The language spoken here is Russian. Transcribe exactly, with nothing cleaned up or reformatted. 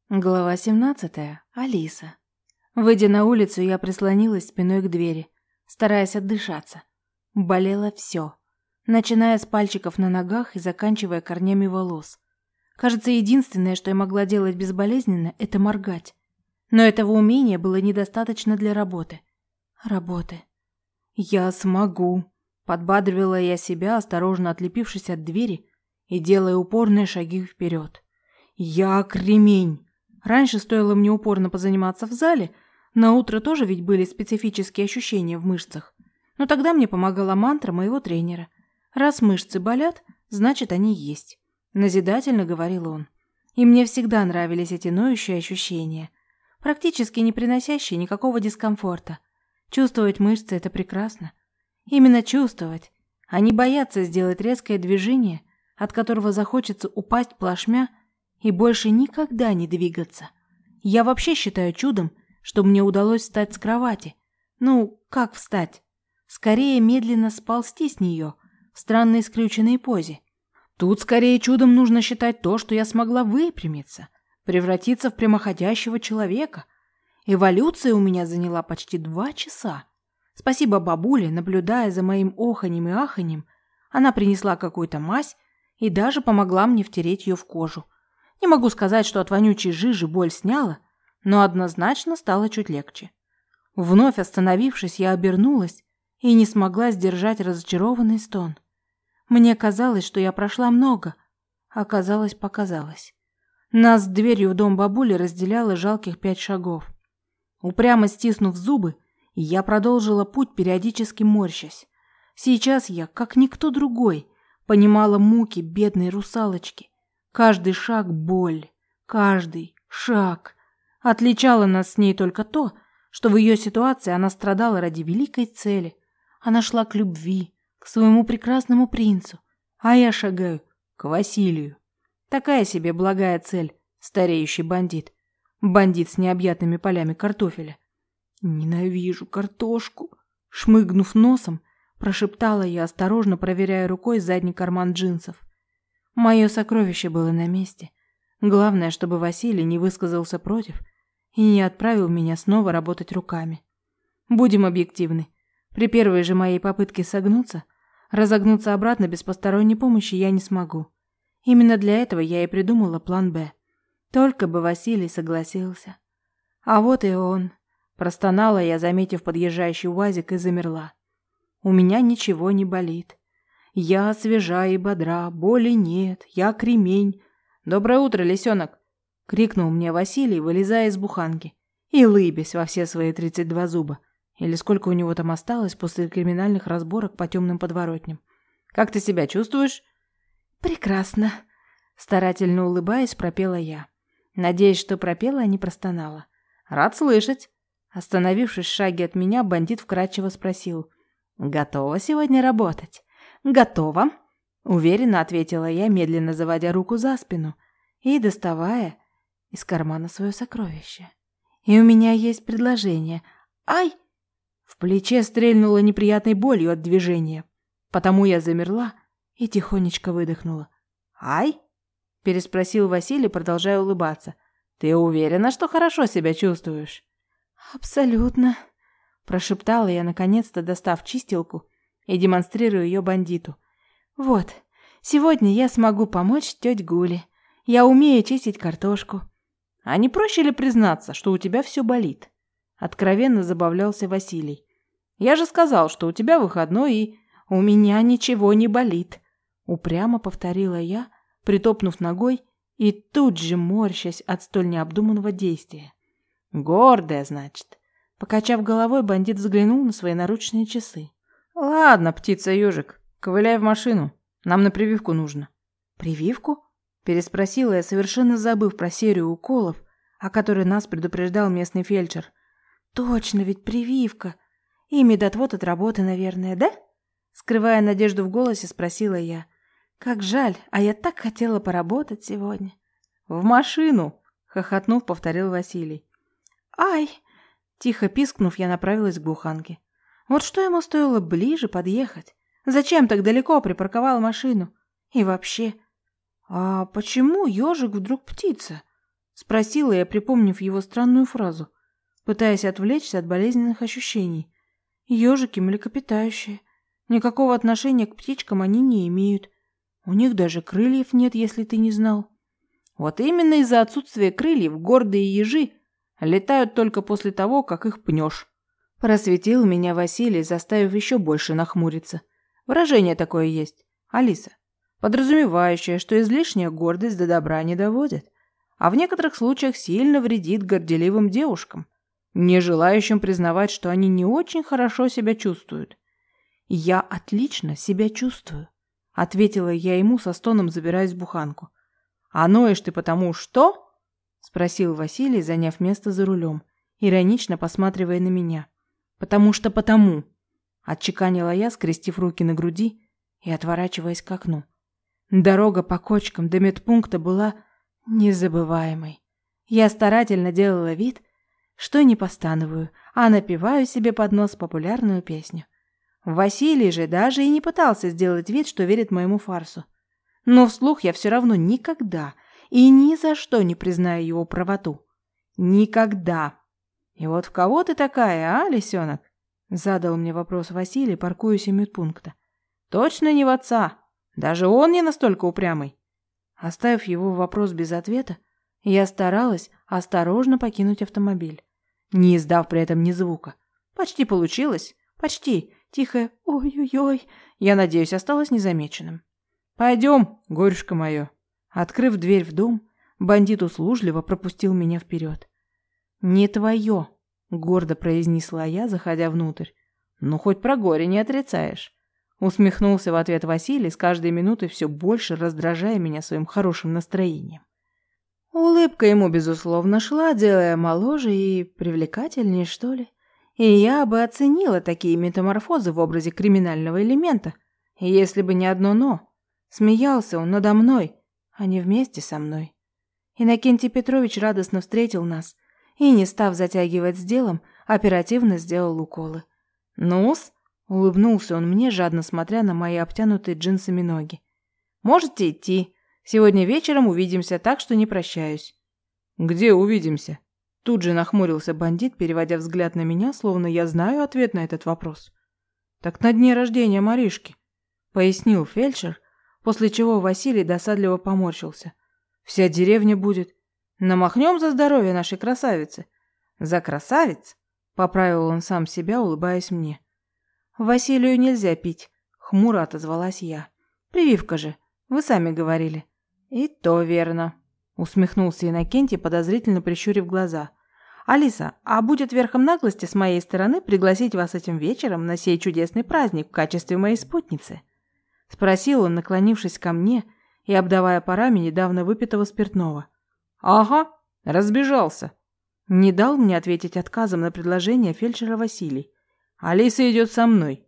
Глава семнадцатая. Алиса. Выйдя на улицу, я прислонилась спиной к двери, стараясь отдышаться. Болело все, начиная с пальчиков на ногах и заканчивая корнями волос. Кажется, единственное, что я могла делать безболезненно, это моргать. Но этого умения было недостаточно для работы. Работы. «Я смогу», — подбадривала я себя, осторожно отлепившись от двери и делая упорные шаги вперед. «Я кремень». Раньше стоило мне упорно позаниматься в зале, на утро тоже ведь были специфические ощущения в мышцах. Но тогда мне помогала мантра моего тренера. Раз мышцы болят, значит, они есть. Назидательно говорил он. И мне всегда нравились эти ноющие ощущения, практически не приносящие никакого дискомфорта. Чувствовать мышцы – это прекрасно. Именно чувствовать, а не бояться сделать резкое движение, от которого захочется упасть плашмя и больше никогда не двигаться. Я вообще считаю чудом, что мне удалось встать с кровати. Ну, как встать? Скорее медленно сползти с нее в странной скрюченной позе. Тут скорее чудом нужно считать то, что я смогла выпрямиться, превратиться в прямоходящего человека. Эволюция у меня заняла почти два часа. Спасибо бабуле, наблюдая за моим оханьем и аханьем, она принесла какую-то мазь и даже помогла мне втереть ее в кожу. Не могу сказать, что от вонючей жижи боль сняла, но однозначно стало чуть легче. Вновь остановившись, я обернулась и не смогла сдержать разочарованный стон. Мне казалось, что я прошла много, а оказалось, показалось. Нас с дверью в дом бабули разделяло жалких пять шагов. Упрямо стиснув зубы, я продолжила путь, периодически морщась. Сейчас я, как никто другой, понимала муки бедной русалочки. Каждый шаг – боль, каждый шаг. Отличало нас с ней только то, что в ее ситуации она страдала ради великой цели. Она шла к любви, к своему прекрасному принцу, а я шагаю к Василию. Такая себе благая цель, стареющий бандит. Бандит с необъятными полями картофеля. «Ненавижу картошку», – шмыгнув носом, прошептала я, осторожно проверяя рукой задний карман джинсов. Мое сокровище было на месте. Главное, чтобы Василий не высказался против и не отправил меня снова работать руками. Будем объективны. При первой же моей попытке согнуться, разогнуться обратно без посторонней помощи я не смогу. Именно для этого я и придумала план «Б». Только бы Василий согласился. А вот и он. Простонала я, заметив подъезжающий УАЗик, и замерла. У меня ничего не болит. Я свежа и бодра, боли нет, я кремень. «Доброе утро, лисенок!» — крикнул мне Василий, вылезая из буханки и лыбясь во все свои тридцать два зуба. Или сколько у него там осталось после криминальных разборок по темным подворотням. «Как ты себя чувствуешь?» «Прекрасно!» — старательно улыбаясь, пропела я. Надеюсь, что пропела, а не простонала. «Рад слышать!» Остановившись в шаге от меня, бандит вкратчиво спросил. «Готова сегодня работать?» «Готова», — уверенно ответила я, медленно заводя руку за спину и доставая из кармана свое сокровище. «И у меня есть предложение. Ай!» В плече стрельнуло неприятной болью от движения, потому я замерла и тихонечко выдохнула. «Ай?» — переспросил Василий, продолжая улыбаться. «Ты уверена, что хорошо себя чувствуешь?» «Абсолютно», — прошептала я, наконец-то достав чистилку и демонстрирую ее бандиту. «Вот, сегодня я смогу помочь тете Гуле. Я умею чистить картошку». «А не проще ли признаться, что у тебя все болит?» Откровенно забавлялся Василий. «Я же сказал, что у тебя выходной и...» «У меня ничего не болит», — упрямо повторила я, притопнув ногой и тут же морщась от столь необдуманного действия. «Гордая, значит». Покачав головой, бандит взглянул на свои наручные часы. «Ладно, птица-ежик, ковыляй в машину. Нам на прививку нужно». «Прививку?» – переспросила я, совершенно забыв про серию уколов, о которой нас предупреждал местный фельдшер. «Точно, ведь прививка. И медотвод от работы, наверное, да?» Скрывая надежду в голосе, спросила я. «Как жаль, а я так хотела поработать сегодня». «В машину!» – хохотнув, повторил Василий. «Ай!» – тихо пискнув, я направилась к буханке. Вот что ему стоило ближе подъехать? Зачем так далеко припарковал машину? И вообще, а почему ежик вдруг птица? Спросила я, припомнив его странную фразу, пытаясь отвлечься от болезненных ощущений. Ежики млекопитающие. Никакого отношения к птичкам они не имеют. У них даже крыльев нет, если ты не знал. Вот именно из-за отсутствия крыльев гордые ежи летают только после того, как их пнешь. Просветил меня Василий, заставив еще больше нахмуриться. Выражение такое есть, Алиса, подразумевающее, что излишняя гордость до добра не доводит, а в некоторых случаях сильно вредит горделивым девушкам, не желающим признавать, что они не очень хорошо себя чувствуют. «Я отлично себя чувствую», — ответила я ему со стоном, забираясь в буханку. «А ноешь ты потому что?» — спросил Василий, заняв место за рулем, иронично посматривая на меня. «Потому что потому», — отчеканила я, скрестив руки на груди и отворачиваясь к окну. Дорога по кочкам до медпункта была незабываемой. Я старательно делала вид, что не постановую, а напеваю себе под нос популярную песню. Василий же даже и не пытался сделать вид, что верит моему фарсу. Но вслух я все равно никогда и ни за что не признаю его правоту. Никогда. «И вот в кого ты такая, а, лисенок?» — задал мне вопрос Василий, паркуясь у медпункта. «Точно не в отца. Даже он не настолько упрямый». Оставив его вопрос без ответа, я старалась осторожно покинуть автомобиль, не издав при этом ни звука. Почти получилось. Почти. Тихое «ой-ой-ой», я надеюсь, осталось незамеченным. «Пойдем, горюшка мое». Открыв дверь в дом, бандит услужливо пропустил меня вперед. «Не твое», — гордо произнесла я, заходя внутрь. «Ну, хоть про горе не отрицаешь». Усмехнулся в ответ Василий, с каждой минутой все больше раздражая меня своим хорошим настроением. Улыбка ему, безусловно, шла, делая моложе и привлекательнее, что ли. И я бы оценила такие метаморфозы в образе криминального элемента, если бы не одно «но». Смеялся он надо мной, а не вместе со мной. Иннокентий Петрович радостно встретил нас и, не став затягивать с делом, оперативно сделал уколы. «Ну-с», — улыбнулся он мне, жадно смотря на мои обтянутые джинсами ноги. «Можете идти. Сегодня вечером увидимся, так что не прощаюсь». «Где увидимся?» Тут же нахмурился бандит, переводя взгляд на меня, словно я знаю ответ на этот вопрос. «Так на дне рождения Маришки», — пояснил фельдшер, после чего Василий досадливо поморщился. «Вся деревня будет. Намахнем за здоровье нашей красавицы». «За красавиц?» — поправил он сам себя, улыбаясь мне. «Василию нельзя пить», — хмуро отозвалась я. «Прививка же, вы сами говорили». «И то верно», — усмехнулся Иннокентий, подозрительно прищурив глаза. «Алиса, а будет верхом наглости с моей стороны пригласить вас этим вечером на сей чудесный праздник в качестве моей спутницы?» — спросил он, наклонившись ко мне и обдавая парами недавно выпитого спиртного. «Ага, разбежался». Не дал мне ответить отказом на предложение фельдшера Василий. «Алиса идет со мной».